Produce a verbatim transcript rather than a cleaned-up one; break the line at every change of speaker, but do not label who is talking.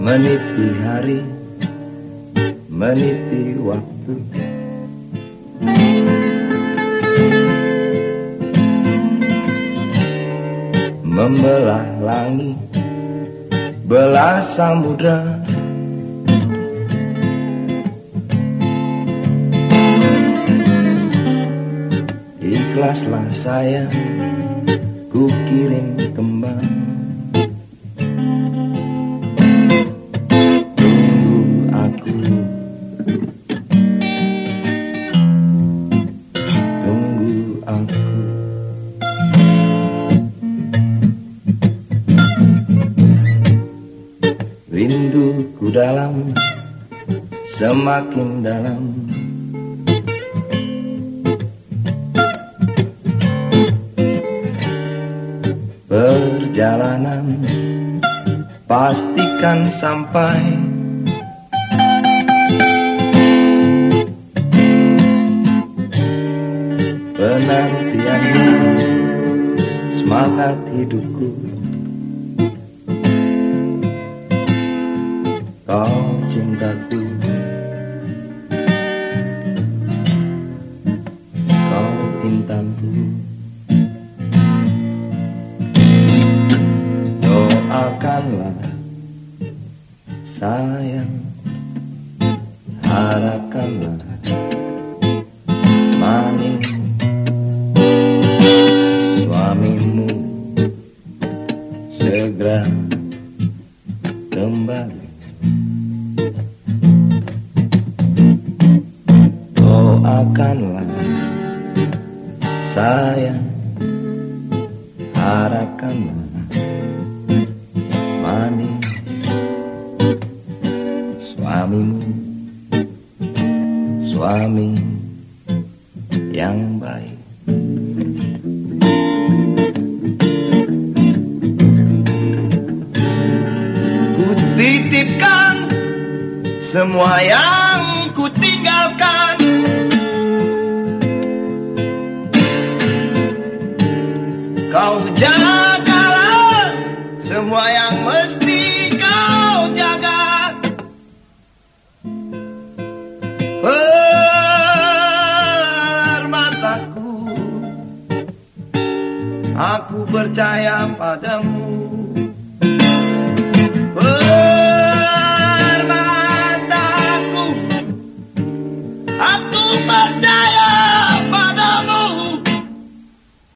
meniti hari, meniti waktu, membelah langit, belah samudra. Ikhlaslah sayang, ku kirim kembang. Tunggu aku, tunggu aku. Rinduku dalam, semakin dalam. Perjalanan pastikan sampai. Penantianmu semangat hidupku. Kau cintaku, kau intanku. Doakanlah sayang, harapkanlah manis suamimu segera kembali. Doakanlah sayang, harapkanlah manis suamimu, suami yang baik. Ku titipkan semua yang ku tinggalkan, kau jagalah semua yang mesti kau jaga. Permataku, aku percaya padamu.